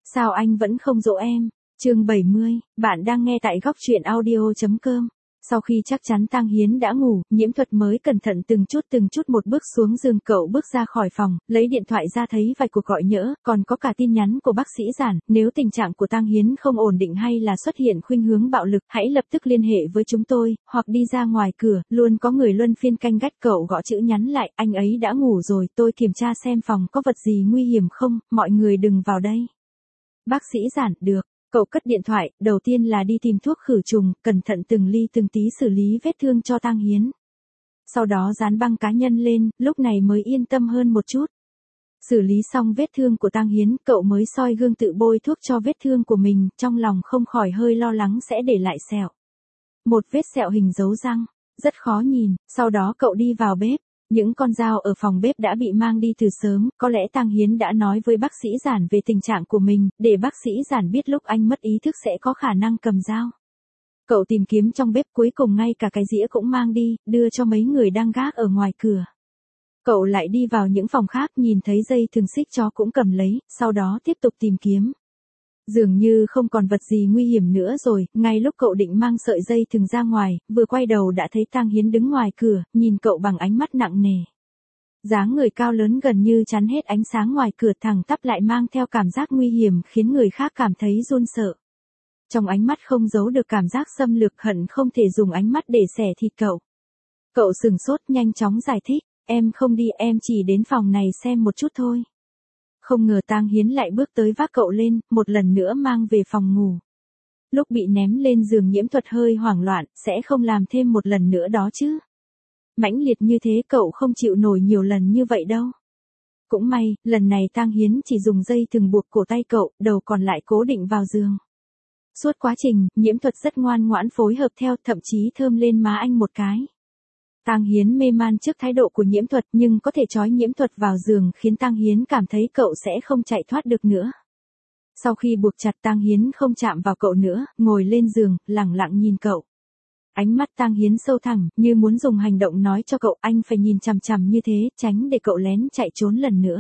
Sao anh vẫn không dỗ em? Chương 70, bạn đang nghe tại góc truyện audio.com. Sau khi chắc chắn Tang Hiến đã ngủ, Nhiễm Thuật mới cẩn thận từng chút một bước xuống giường. Cậu bước ra khỏi phòng, lấy điện thoại ra thấy vài cuộc gọi nhỡ, còn có cả tin nhắn của bác sĩ Giản. Nếu tình trạng của Tang Hiến không ổn định hay là xuất hiện khuynh hướng bạo lực, hãy lập tức liên hệ với chúng tôi, hoặc đi ra ngoài cửa, luôn có người luân phiên canh gác. Cậu gõ chữ nhắn lại, anh ấy đã ngủ rồi, tôi kiểm tra xem phòng có vật gì nguy hiểm không, mọi người đừng vào đây. Bác sĩ Giản, được. Cậu cất điện thoại, đầu tiên là đi tìm thuốc khử trùng, cẩn thận từng ly từng tí xử lý vết thương cho Tang Hiến. Sau đó dán băng cá nhân lên, lúc này mới yên tâm hơn một chút. Xử lý xong vết thương của Tang Hiến, cậu mới soi gương tự bôi thuốc cho vết thương của mình, trong lòng không khỏi hơi lo lắng sẽ để lại sẹo. Một vết sẹo hình dấu răng, rất khó nhìn, sau đó cậu đi vào bếp. Những con dao ở phòng bếp đã bị mang đi từ sớm, có lẽ Tang Hiến đã nói với bác sĩ Giản về tình trạng của mình, để bác sĩ Giản biết lúc anh mất ý thức sẽ có khả năng cầm dao. Cậu tìm kiếm trong bếp, cuối cùng ngay cả cái dĩa cũng mang đi, đưa cho mấy người đang gác ở ngoài cửa. Cậu lại đi vào những phòng khác, nhìn thấy dây thừng xích chó cũng cầm lấy, sau đó tiếp tục tìm kiếm. Dường như không còn vật gì nguy hiểm nữa rồi, ngay lúc cậu định mang sợi dây thừng ra ngoài, vừa quay đầu đã thấy Tang Hiến đứng ngoài cửa, nhìn cậu bằng ánh mắt nặng nề. Dáng người cao lớn gần như chắn hết ánh sáng ngoài cửa, thẳng tắp lại mang theo cảm giác nguy hiểm khiến người khác cảm thấy run sợ. Trong ánh mắt không giấu được cảm giác xâm lược, hận không thể dùng ánh mắt để xẻ thịt cậu. Cậu sừng sốt, nhanh chóng giải thích, em không đi, em chỉ đến phòng này xem một chút thôi. Không ngờ Tang Hiến lại bước tới vác cậu lên, một lần nữa mang về phòng ngủ. Lúc bị ném lên giường, Nhiễm Thuật hơi hoảng loạn, sẽ không làm thêm một lần nữa đó chứ. Mãnh liệt như thế cậu không chịu nổi nhiều lần như vậy đâu. Cũng may, lần này Tang Hiến chỉ dùng dây thừng buộc cổ tay cậu, đầu còn lại cố định vào giường. Suốt quá trình, Nhiễm Thuật rất ngoan ngoãn phối hợp theo, thậm chí thơm lên má anh một cái. Tang Hiến mê man trước thái độ của Nhiễm Thuật, nhưng có thể trói Nhiễm Thuật vào giường khiến Tang Hiến cảm thấy cậu sẽ không chạy thoát được nữa. Sau khi buộc chặt, Tang Hiến không chạm vào cậu nữa, ngồi lên giường, lẳng lặng nhìn cậu. Ánh mắt Tang Hiến sâu thẳm, như muốn dùng hành động nói cho cậu anh phải nhìn chằm chằm như thế, tránh để cậu lén chạy trốn lần nữa.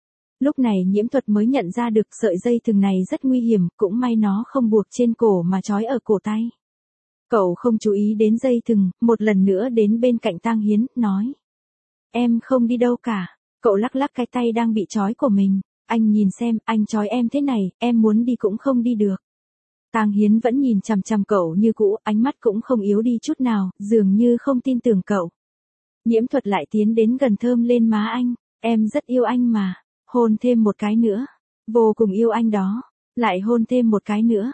Lúc này Nhiễm Thuật mới nhận ra được sợi dây thừng này rất nguy hiểm, cũng may nó không buộc trên cổ mà trói ở cổ tay. Cậu không chú ý đến dây thừng, một lần nữa đến bên cạnh Tang Hiến, nói. Em không đi đâu cả. Cậu lắc lắc cái tay đang bị trói của mình. Anh nhìn xem, anh trói em thế này, em muốn đi cũng không đi được. Tang Hiến vẫn nhìn chằm chằm cậu như cũ, ánh mắt cũng không yếu đi chút nào, dường như không tin tưởng cậu. Nhiễm Thuật lại tiến đến gần, thơm lên má anh. Em rất yêu anh mà. Hôn thêm một cái nữa. Vô cùng yêu anh đó. Lại hôn thêm một cái nữa.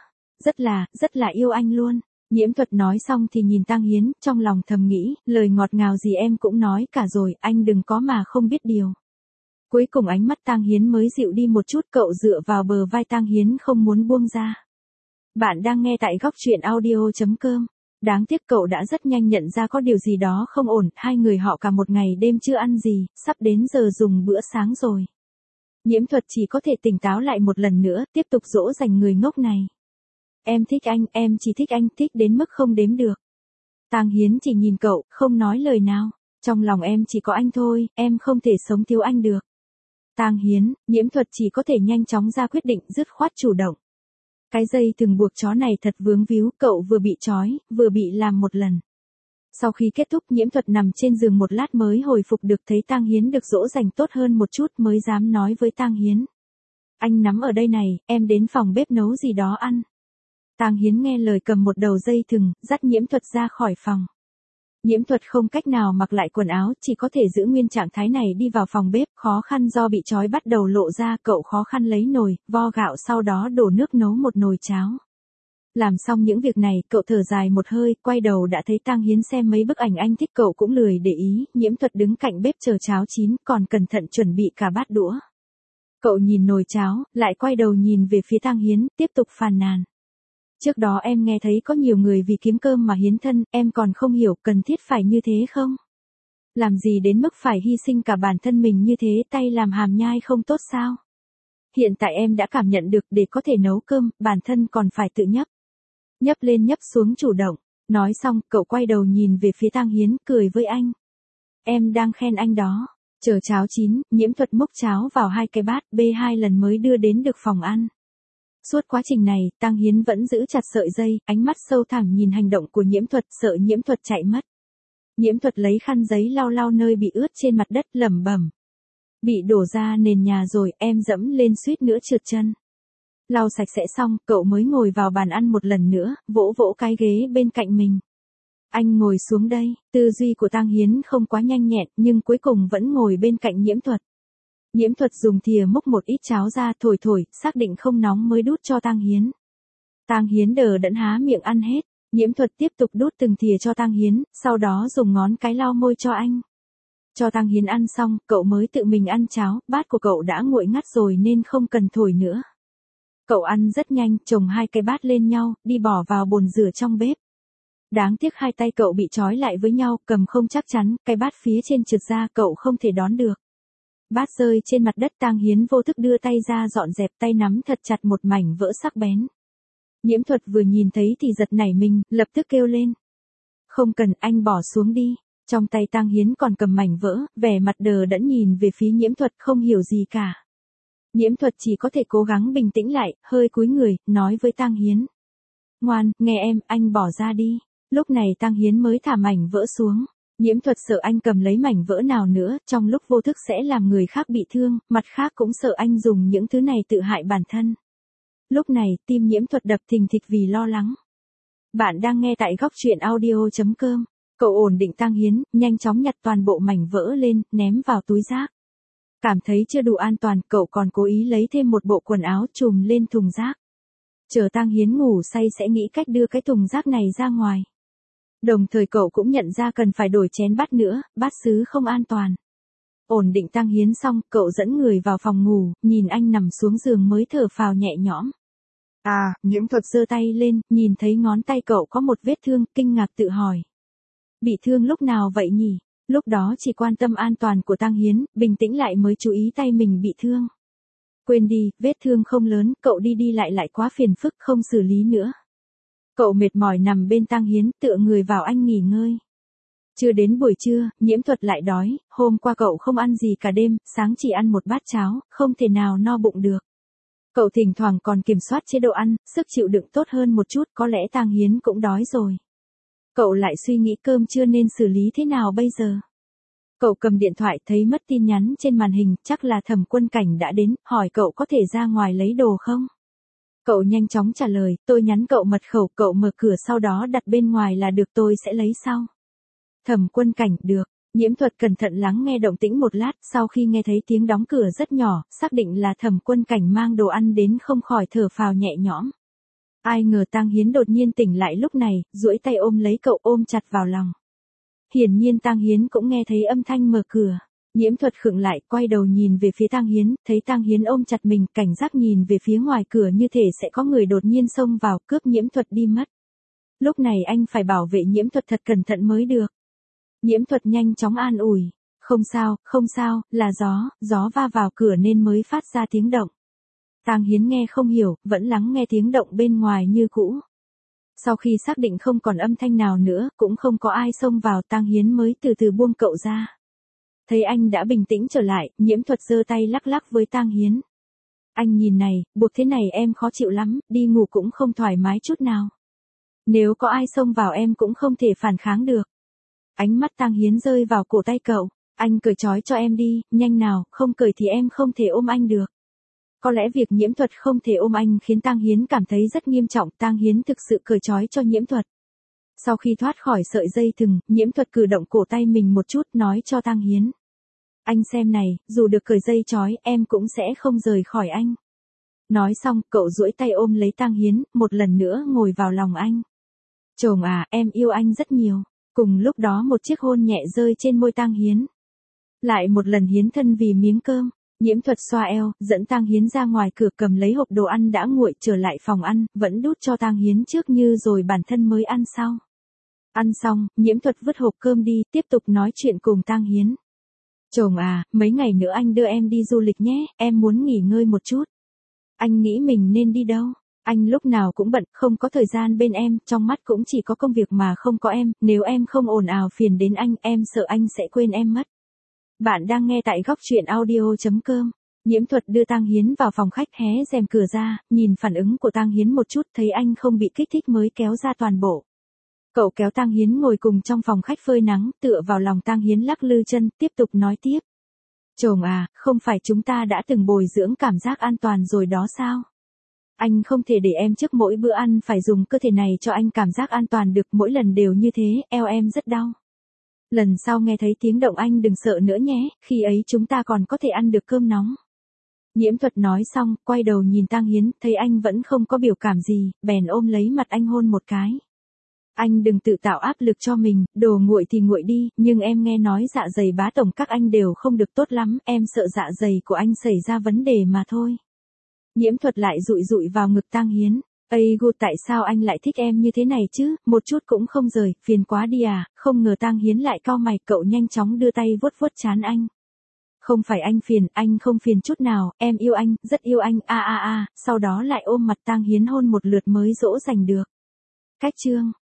Rất là yêu anh luôn. Nhiễm Thuật nói xong thì nhìn Tang Hiến, trong lòng thầm nghĩ, lời ngọt ngào gì em cũng nói cả rồi, anh đừng có mà không biết điều. Cuối cùng ánh mắt Tang Hiến mới dịu đi một chút, cậu dựa vào bờ vai Tang Hiến không muốn buông ra. Bạn đang nghe tại góc truyện audio.com. Đáng tiếc cậu đã rất nhanh nhận ra có điều gì đó không ổn, hai người họ cả một ngày đêm chưa ăn gì, sắp đến giờ dùng bữa sáng rồi. Nhiễm Thuật chỉ có thể tỉnh táo lại một lần nữa, tiếp tục dỗ dành người ngốc này. Em thích anh, em chỉ thích anh, thích đến mức không đếm được. Tang Hiến chỉ nhìn cậu, không nói lời nào. Trong lòng em chỉ có anh thôi, em không thể sống thiếu anh được. Tang Hiến, Nhiễm Thuật chỉ có thể nhanh chóng ra quyết định, dứt khoát chủ động. Cái dây thừng buộc chó này thật vướng víu, cậu vừa bị trói, vừa bị làm một lần. Sau khi kết thúc, Nhiễm Thuật nằm trên giường một lát mới hồi phục được, thấy Tang Hiến được dỗ dành tốt hơn một chút mới dám nói với Tang Hiến. Anh nắm ở đây này, em đến phòng bếp nấu gì đó ăn. Tang Hiến nghe lời cầm một đầu dây thừng, dắt Nhiễm Thuật ra khỏi phòng. Nhiễm Thuật không cách nào mặc lại quần áo, chỉ có thể giữ nguyên trạng thái này đi vào phòng bếp, khó khăn do bị trói bắt đầu lộ ra, cậu khó khăn lấy nồi, vo gạo, sau đó đổ nước nấu một nồi cháo. Làm xong những việc này, cậu thở dài một hơi, quay đầu đã thấy Tang Hiến xem mấy bức ảnh anh thích, cậu cũng lười để ý. Nhiễm Thuật đứng cạnh bếp chờ cháo chín, còn cẩn thận chuẩn bị cả bát đũa. Cậu nhìn nồi cháo, lại quay đầu nhìn về phía Tang Hiến, tiếp tục phàn nàn. Trước đó em nghe thấy có nhiều người vì kiếm cơm mà hiến thân, em còn không hiểu cần thiết phải như thế không? Làm gì đến mức phải hy sinh cả bản thân mình như thế, tay làm hàm nhai không tốt sao? Hiện tại em đã cảm nhận được, để có thể nấu cơm, bản thân còn phải tự nhấp. Nhấp lên nhấp xuống chủ động. Nói xong, cậu quay đầu nhìn về phía Tang Hiến, cười với anh. Em đang khen anh đó. Chờ cháo chín, Nhiễm Thuật múc cháo vào hai cái bát, bê 2 lần mới đưa đến được phòng ăn. Suốt quá trình này, Tang Hiến vẫn giữ chặt sợi dây, ánh mắt sâu thẳm nhìn hành động của Nhiễm Thuật, sợ Nhiễm Thuật chạy mất. Nhiễm Thuật lấy khăn giấy lau lau nơi bị ướt trên mặt đất, lẩm bẩm. Bị đổ ra nền nhà rồi, em dẫm lên suýt nữa trượt chân. Lau sạch sẽ xong, cậu mới ngồi vào bàn ăn một lần nữa, vỗ vỗ cái ghế bên cạnh mình. Anh ngồi xuống đây, tư duy của Tang Hiến không quá nhanh nhẹn, nhưng cuối cùng vẫn ngồi bên cạnh Nhiễm Thuật. Nhiễm Thuật dùng thìa múc một ít cháo ra thổi thổi, xác định không nóng mới đút cho Tang Hiến. Tang Hiến đờ đẫn há miệng ăn hết, Nhiễm Thuật tiếp tục đút từng thìa cho Tang Hiến, sau đó dùng ngón cái lau môi cho anh. Cho Tang Hiến ăn xong, cậu mới tự mình ăn cháo, bát của cậu đã nguội ngắt rồi nên không cần thổi nữa. Cậu ăn rất nhanh, chồng hai cái bát lên nhau, đi bỏ vào bồn rửa trong bếp. Đáng tiếc hai tay cậu bị trói lại với nhau, cầm không chắc chắn, cái bát phía trên trượt ra, cậu không thể đón được. Bát rơi trên mặt đất, Tang Hiến vô thức đưa tay ra dọn dẹp, tay nắm thật chặt một mảnh vỡ sắc bén. Nhiễm Thuật vừa nhìn thấy thì giật nảy mình, lập tức kêu lên. Không cần, anh bỏ xuống đi. Trong tay Tang Hiến còn cầm mảnh vỡ, vẻ mặt đờ đẫn nhìn về phía Nhiễm Thuật không hiểu gì cả. Nhiễm Thuật chỉ có thể cố gắng bình tĩnh lại, hơi cúi người, nói với Tang Hiến. Ngoan, nghe em, anh bỏ ra đi. Lúc này Tang Hiến mới thả mảnh vỡ xuống. Nhiễm Thuật sợ anh cầm lấy mảnh vỡ nào nữa, trong lúc vô thức sẽ làm người khác bị thương, mặt khác cũng sợ anh dùng những thứ này tự hại bản thân. Lúc này, tim Nhiễm Thuật đập thình thịch vì lo lắng. Bạn đang nghe tại góc truyện audio.com. Cậu ổn định Tang Hiến, nhanh chóng nhặt toàn bộ mảnh vỡ lên, ném vào túi rác. Cảm thấy chưa đủ an toàn, cậu còn cố ý lấy thêm một bộ quần áo trùm lên thùng rác. Chờ Tang Hiến ngủ say sẽ nghĩ cách đưa cái thùng rác này ra ngoài. Đồng thời cậu cũng nhận ra cần phải đổi chén bát nữa, bát sứ không an toàn. Ổn định Tang Hiến xong, cậu dẫn người vào phòng ngủ, nhìn anh nằm xuống giường mới thở phào nhẹ nhõm. Nhiễm Thuật giơ tay lên, nhìn thấy ngón tay cậu có một vết thương, kinh ngạc tự hỏi. Bị thương lúc nào vậy nhỉ? Lúc đó chỉ quan tâm an toàn của Tang Hiến, bình tĩnh lại mới chú ý tay mình bị thương. Quên đi, vết thương không lớn, cậu đi đi lại quá phiền phức, không xử lý nữa. Cậu mệt mỏi nằm bên Tang Hiến, tựa người vào anh nghỉ ngơi. Chưa đến buổi trưa, Nhiễm Thuật lại đói, hôm qua cậu không ăn gì cả đêm, sáng chỉ ăn một bát cháo, không thể nào no bụng được. Cậu thỉnh thoảng còn kiểm soát chế độ ăn, sức chịu đựng tốt hơn một chút, có lẽ Tang Hiến cũng đói rồi. Cậu lại suy nghĩ cơm trưa nên xử lý thế nào bây giờ. Cậu cầm điện thoại thấy mất tin nhắn trên màn hình, chắc là Thẩm Quân Cảnh đã đến, hỏi cậu có thể ra ngoài lấy đồ không? Cậu nhanh chóng trả lời, tôi nhắn cậu mật khẩu, cậu mở cửa sau đó đặt bên ngoài là được, tôi sẽ lấy sau. Thẩm Quân Cảnh, được. Nhiễm Thuật cẩn thận lắng nghe động tĩnh một lát, sau khi nghe thấy tiếng đóng cửa rất nhỏ, xác định là Thẩm Quân Cảnh mang đồ ăn đến không khỏi thở phào nhẹ nhõm. Ai ngờ Tang Hiến đột nhiên tỉnh lại lúc này, duỗi tay ôm lấy cậu ôm chặt vào lòng. Hiển nhiên Tang Hiến cũng nghe thấy âm thanh mở cửa. Nhiễm Thuật khựng lại, quay đầu nhìn về phía Tang Hiến, thấy Tang Hiến ôm chặt mình, cảnh giác nhìn về phía ngoài cửa như thể sẽ có người đột nhiên xông vào, cướp Nhiễm Thuật đi mất. Lúc này anh phải bảo vệ Nhiễm Thuật thật cẩn thận mới được. Nhiễm Thuật nhanh chóng an ủi. Không sao, là gió va vào cửa nên mới phát ra tiếng động. Tang Hiến nghe không hiểu, vẫn lắng nghe tiếng động bên ngoài như cũ. Sau khi xác định không còn âm thanh nào nữa, cũng không có ai xông vào, Tang Hiến mới từ từ buông cậu ra. Thấy anh đã bình tĩnh trở lại, Nhiễm Thuật giơ tay lắc lắc với Tang Hiến. Anh nhìn này, buộc thế này em khó chịu lắm, đi ngủ cũng không thoải mái chút nào. Nếu có ai xông vào em cũng không thể phản kháng được. Ánh mắt Tang Hiến rơi vào cổ tay cậu. Anh cởi trói cho em đi, nhanh nào, không cởi thì em không thể ôm anh được. Có lẽ việc Nhiễm Thuật không thể ôm anh khiến Tang Hiến cảm thấy rất nghiêm trọng, Tang Hiến thực sự cởi trói cho Nhiễm Thuật. Sau khi thoát khỏi sợi dây thừng, Nhiễm Thuật cử động cổ tay mình một chút, nói cho Tang Hiến. Anh xem này, dù được cởi dây trói, em cũng sẽ không rời khỏi anh. Nói xong, cậu duỗi tay ôm lấy Tang Hiến, một lần nữa ngồi vào lòng anh. Chồng à, em yêu anh rất nhiều. Cùng lúc đó một chiếc hôn nhẹ rơi trên môi Tang Hiến. Lại một lần hiến thân vì miếng cơm. Nhiễm Thuật xoa eo, dẫn Tang Hiến ra ngoài cửa, cầm lấy hộp đồ ăn đã nguội trở lại phòng ăn, vẫn đút cho Tang Hiến trước như rồi bản thân mới ăn sau. Ăn xong, Nhiễm Thuật vứt hộp cơm đi, tiếp tục nói chuyện cùng Tang Hiến. Chồng à, mấy ngày nữa anh đưa em đi du lịch nhé, em muốn nghỉ ngơi một chút. Anh nghĩ mình nên đi đâu? Anh lúc nào cũng bận, không có thời gian bên em, trong mắt cũng chỉ có công việc mà không có em, nếu em không ồn ào phiền đến anh, em sợ anh sẽ quên em mất. Bạn đang nghe tại góc truyện audio.com. Nhiễm Thuật đưa Tang Hiến vào phòng khách hé rèm cửa ra, nhìn phản ứng của Tang Hiến một chút, thấy anh không bị kích thích mới kéo ra toàn bộ. Cậu kéo Tang Hiến ngồi cùng trong phòng khách phơi nắng, tựa vào lòng Tang Hiến lắc lư chân, tiếp tục nói tiếp. Chồng à, không phải chúng ta đã từng bồi dưỡng cảm giác an toàn rồi đó sao? Anh không thể để em trước mỗi bữa ăn phải dùng cơ thể này cho anh cảm giác an toàn được, mỗi lần đều như thế, eo em rất đau. Lần sau nghe thấy tiếng động anh đừng sợ nữa nhé, khi ấy chúng ta còn có thể ăn được cơm nóng. Nhiễm Thuật nói xong, quay đầu nhìn Tang Hiến, thấy anh vẫn không có biểu cảm gì, bèn ôm lấy mặt anh hôn một cái. Anh đừng tự tạo áp lực cho mình, đồ nguội thì nguội đi, nhưng em nghe nói dạ dày bá tổng các anh đều không được tốt lắm, em sợ dạ dày của anh xảy ra vấn đề mà thôi. Nhiễm Thuật lại dụi dụi vào ngực Tang Hiến. Ây gu, tại sao anh lại thích em như thế này chứ, một chút cũng không rời, phiền quá đi à, không ngờ Tang Hiến lại cau mày, cậu nhanh chóng đưa tay vuốt vuốt trán anh. Không phải anh không phiền chút nào, em yêu anh, rất yêu anh, sau đó lại ôm mặt Tang Hiến hôn một lượt mới dỗ dành được. Cách chương